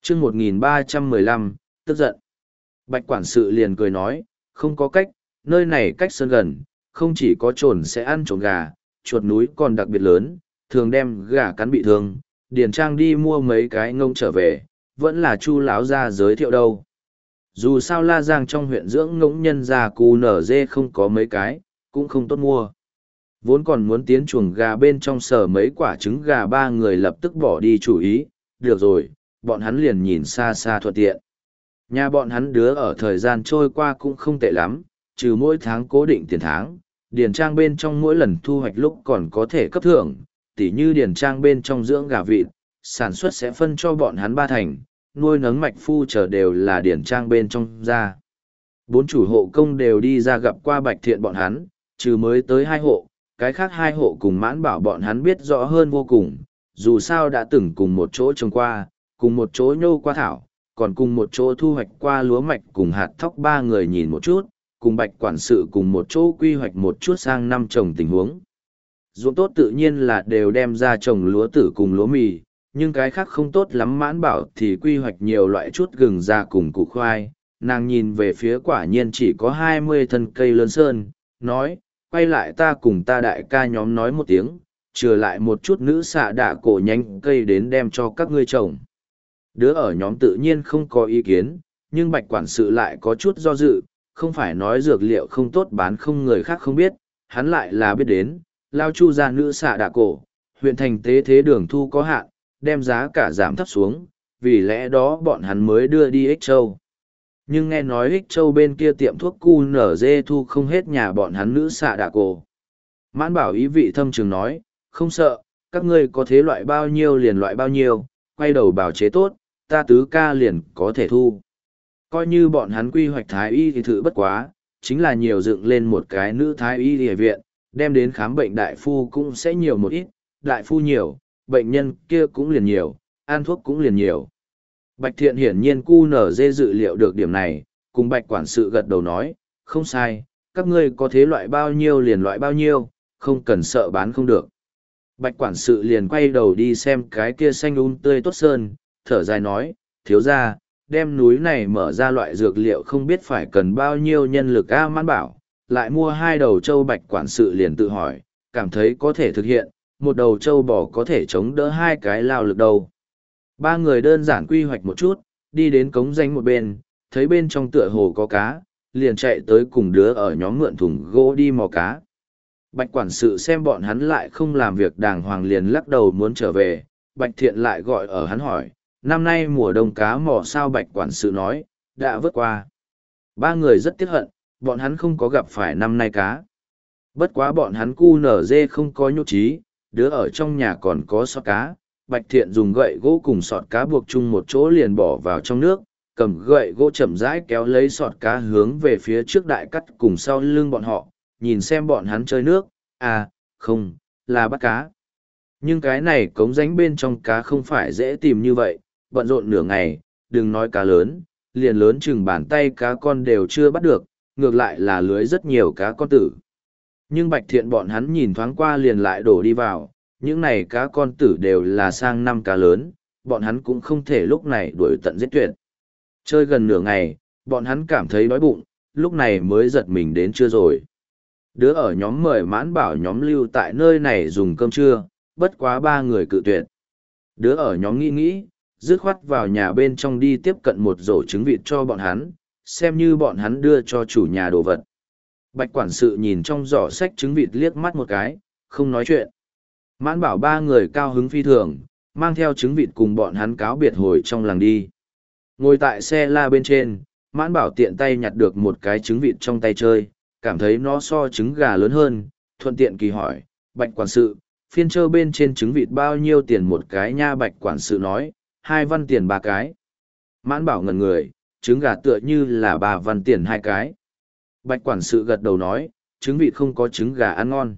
chương 1315, tức giận. Bạch quản sự liền cười nói, không có cách, nơi này cách sơn gần, không chỉ có trồn sẽ ăn trộm gà, chuột núi còn đặc biệt lớn, thường đem gà cắn bị thương, điền trang đi mua mấy cái ngông trở về, vẫn là chu láo ra giới thiệu đâu. Dù sao La Giang trong huyện dưỡng ngỗng nhân già cù nở dê không có mấy cái, cũng không tốt mua. Vốn còn muốn tiến chuồng gà bên trong sờ mấy quả trứng gà, ba người lập tức bỏ đi chủ ý, được rồi, bọn hắn liền nhìn xa xa thuận tiện. Nhà bọn hắn đứa ở thời gian trôi qua cũng không tệ lắm, trừ mỗi tháng cố định tiền tháng, điền trang bên trong mỗi lần thu hoạch lúc còn có thể cấp thưởng, tỉ như điền trang bên trong dưỡng gà vịt, sản xuất sẽ phân cho bọn hắn 3 thành, nuôi nấng mạch phu chờ đều là điền trang bên trong ra. 4 chủ hộ công đều đi ra gặp qua Bạch Thiện bọn hắn, trừ mới tới 2 hộ, cái khác 2 hộ cùng Mãn Bảo bọn hắn biết rõ hơn vô cùng, dù sao đã từng cùng một chỗ trồng qua, cùng một chỗ nhô qua thảo, còn cùng một chỗ thu hoạch qua lúa mạch cùng hạt thóc, 3 người nhìn một chút, cùng Bạch quản sự cùng một chỗ quy hoạch một chút sang năm trồng tình huống. Ruộng tốt tự nhiên là đều đem ra trồng lúa tử cùng lúa mì, nhưng cái khác không tốt lắm. Mãn Bảo thì quy hoạch nhiều loại chút gừng ra cùng củ khoai. Nàng nhìn về phía quả nhiên chỉ có 20 thân cây lớn sơn, nói, quay lại ta cùng ta đại ca nhóm nói một tiếng, trừ lại một chút nữ xạ đạ cổ nhánh cây đến đem cho các ngươi trồng. Đứa ở nhóm tự nhiên không có ý kiến, nhưng Bạch quản sự lại có chút do dự, không phải nói dược liệu không tốt bán không người khác không biết, hắn lại là biết đến, lao chu ra nữ xạ đạ cổ, huyện thành tế thế đường thu có hạn, đem giá cả giảm thấp xuống, vì lẽ đó bọn hắn mới đưa đi Ích Châu. Nhưng nghe nói Ích Châu bên kia tiệm thuốc cu nở dê thu không hết nhà bọn hắn nữ xạ đạ cổ. Mãn Bảo ý vị thâm trường nói, không sợ, các ngươi có thế loại bao nhiêu liền loại bao nhiêu, quay đầu bào chế tốt, ta tứ ca liền có thể thu. Coi như bọn hắn quy hoạch thái y thì thử bất quá, chính là nhiều dựng lên một cái nữ thái y địa viện, đem đến khám bệnh đại phu cũng sẽ nhiều một ít, đại phu nhiều, bệnh nhân kia cũng liền nhiều, ăn thuốc cũng liền nhiều. Bạch Thiện hiển nhiên cu nở dê dự liệu được điểm này, cùng Bạch quản sự gật đầu nói, không sai, các ngươi có thế loại bao nhiêu liền loại bao nhiêu, không cần sợ bán không được. Bạch quản sự liền quay đầu đi xem cái kia xanh tươi tốt sơn, thở dài nói, thiếu ra, đem núi này mở ra loại dược liệu không biết phải cần bao nhiêu nhân lực. Mãn Bảo lại mua 2 đầu trâu. Bạch quản sự liền tự hỏi, cảm thấy có thể thực hiện, một đầu trâu bò có thể chống đỡ 2 cái lao lực đầu. 3 người đơn giản quy hoạch một chút, đi đến cống danh một bên, thấy bên trong tựa hồ có cá, liền chạy tới cùng đứa ở nhóm mượn thùng gỗ đi mò cá. Bạch quản sự xem bọn hắn lại không làm việc đàng hoàng liền lắc đầu muốn trở về, Bạch Thiện lại gọi ở hắn hỏi, năm nay mùa đông cá mò sao? Bạch quản sự nói, đã vớt qua. 3 người rất tiếc hận, bọn hắn không có gặp phải năm nay cá. Bất quá bọn hắn cu nở dê không có nhục trí, đứa ở trong nhà còn có sọt cá. Bạch Thiện dùng gậy gỗ cùng sọt cá buộc chung một chỗ liền bỏ vào trong nước, cầm gậy gỗ chậm rãi kéo lấy sọt cá hướng về phía trước đại cắt cùng sau lưng bọn họ, nhìn xem bọn hắn chơi nước, không, là bắt cá. Nhưng cái này cống rãnh bên trong cá không phải dễ tìm như vậy, bận rộn nửa ngày, đừng nói cá lớn, liền lớn chừng bàn tay cá con đều chưa bắt được, ngược lại là lưới rất nhiều cá con tử. Nhưng Bạch Thiện bọn hắn nhìn thoáng qua liền lại đổ đi vào, những này cá con tử đều là sang năm cá lớn, bọn hắn cũng không thể lúc này đuổi tận giết tuyệt. Chơi gần nửa ngày, bọn hắn cảm thấy đói bụng, lúc này mới giật mình đến trưa rồi. Đứa ở nhóm mời Mãn Bảo nhóm lưu tại nơi này dùng cơm trưa, bất quá 3 người cự tuyệt. Đứa ở nhóm nghĩ, dứt khoát vào nhà bên trong đi tiếp cận một rổ trứng vịt cho bọn hắn, xem như bọn hắn đưa cho chủ nhà đồ vật. Bạch quản sự nhìn trong giỏ sách trứng vịt liếc mắt một cái, không nói chuyện. Mãn Bảo 3 người cao hứng phi thường, mang theo trứng vịt cùng bọn hắn cáo biệt hồi trong làng đi. Ngồi tại xe la bên trên, Mãn Bảo tiện tay nhặt được một cái trứng vịt trong tay chơi, cảm thấy nó so trứng gà lớn hơn, thuận tiện kỳ hỏi, Bạch quản sự, phiên trơ bên trên trứng vịt bao nhiêu tiền một cái nha? Bạch quản sự nói, 2 văn tiền 3 cái. Mãn Bảo ngẩn người, trứng gà tựa như là 3 văn tiền 2 cái. Bạch quản sự gật đầu nói, trứng vịt không có trứng gà ăn ngon.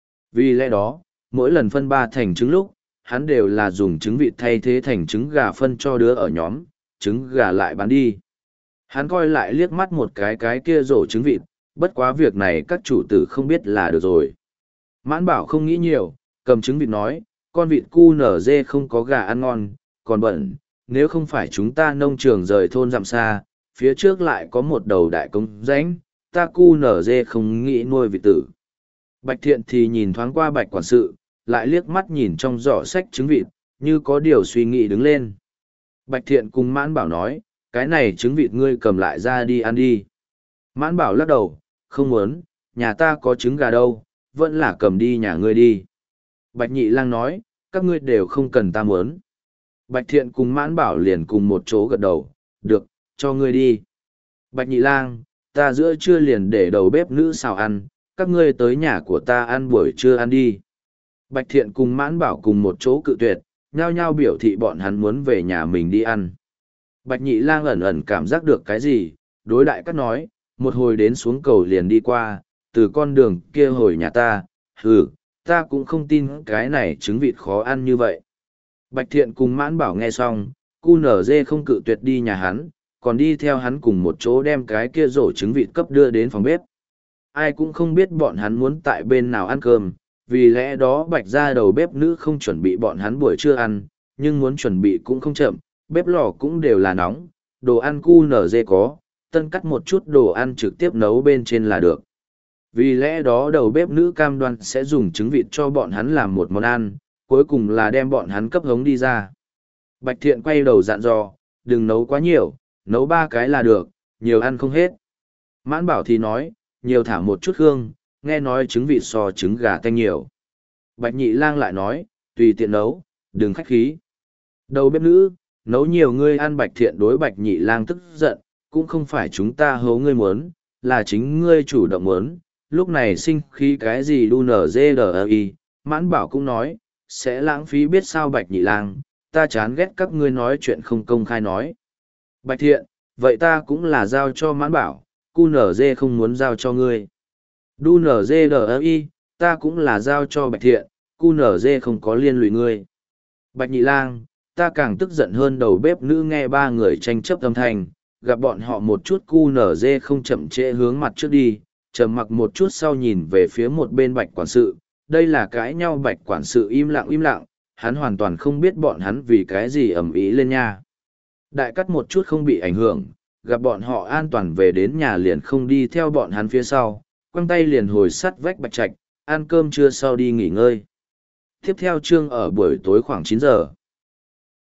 Vì lẽ đó, mỗi lần phân 3 thành trứng lúc, hắn đều là dùng trứng vịt thay thế thành trứng gà phân cho đứa ở nhóm, trứng gà lại bán đi. Hắn coi lại liếc mắt một cái kia rổ trứng vịt, bất quá việc này các chủ tử không biết là được rồi. Mãn Bảo không nghĩ nhiều, cầm trứng vịt nói, con vịt cu nở dê không có gà ăn ngon, còn bẩn, nếu không phải chúng ta nông trường rời thôn dặm xa, phía trước lại có một đầu đại công rãnh, ta cu nở dê không nghĩ nuôi vịt tử. Bạch Thiện thì nhìn thoáng qua Bạch quản sự, lại liếc mắt nhìn trong giỏ sách trứng vịt, như có điều suy nghĩ đứng lên. Bạch Thiện cùng Mãn Bảo nói, cái này trứng vịt ngươi cầm lại ra đi ăn đi. Mãn Bảo lắc đầu, không muốn, nhà ta có trứng gà đâu, vẫn là cầm đi nhà ngươi đi. Bạch Nhị Lang nói, các ngươi đều không cần ta muốn. Bạch Thiện cùng Mãn Bảo liền cùng một chỗ gật đầu, được, cho ngươi đi. Bạch Nhị Lang, ta giữa trưa liền để đầu bếp nữ xào ăn, các ngươi tới nhà của ta ăn buổi trưa ăn đi. Bạch Thiện cùng Mãn Bảo cùng một chỗ cự tuyệt, nhao nhao biểu thị bọn hắn muốn về nhà mình đi ăn. Bạch Nhị Lang ẩn ẩn cảm giác được cái gì, đối Đại Cát nói, một hồi đến xuống cầu liền đi qua, từ con đường kia hồi nhà ta, ta cũng không tin cái này trứng vịt khó ăn như vậy. Bạch Thiện cùng Mãn Bảo nghe xong, cu nở dê không cự tuyệt đi nhà hắn, còn đi theo hắn cùng một chỗ đem cái kia rổ trứng vịt cấp đưa đến phòng bếp. Ai cũng không biết bọn hắn muốn tại bên nào ăn cơm, vì lẽ đó Bạch gia đầu bếp nữ không chuẩn bị bọn hắn buổi trưa ăn, nhưng muốn chuẩn bị cũng không chậm, bếp lò cũng đều là nóng, đồ ăn cu nở dê có, tân cắt một chút đồ ăn trực tiếp nấu bên trên là được. Vì lẽ đó đầu bếp nữ cam đoan sẽ dùng trứng vịt cho bọn hắn làm một món ăn, cuối cùng là đem bọn hắn cấp hống đi ra. Bạch Thiện quay đầu dặn dò, đừng nấu quá nhiều, nấu 3 cái là được, nhiều ăn không hết. Mãn Bảo thì nói, nhiều thả một chút hương, nghe nói trứng vịt so trứng gà tanh nhiều. Bạch Nhị Lang lại nói, tùy tiện nấu, đừng khách khí. Đầu bếp nữ, nấu nhiều ngươi ăn. Bạch Thiện đối Bạch Nhị Lang tức giận, cũng không phải chúng ta hấu ngươi muốn, là chính ngươi chủ động muốn. Lúc này sinh khí cái gì đu nở dê đờ y, Mãn Bảo cũng nói, sẽ lãng phí biết sao. Bạch Nhị Lang, ta chán ghét các ngươi nói chuyện không công khai nói. Bạch Thiện, vậy ta cũng là giao cho Mãn Bảo, cu nở dê không muốn giao cho ngươi. Đu nở dê đờ y, ta cũng là giao cho Bạch Thiện, cu nở dê không có liên lụy ngươi. Bạch Nhị Lang, ta càng tức giận hơn. Đầu bếp nữ nghe 3 người tranh chấp âm thanh, gặp bọn họ một chút cu nở dê không chậm trễ hướng mặt trước đi, trầm mặc một chút sau nhìn về phía một bên Bạch quản sự, đây là cãi nhau. Bạch quản sự im lặng, hắn hoàn toàn không biết bọn hắn vì cái gì ầm ĩ lên nha. Đại Cát một chút không bị ảnh hưởng, gặp bọn họ an toàn về đến nhà liền không đi theo bọn hắn phía sau, quăng tay liền hồi sắt vách Bạch Trạch, ăn cơm trưa sau đi nghỉ ngơi. Tiếp theo chương ở buổi tối khoảng 9 giờ.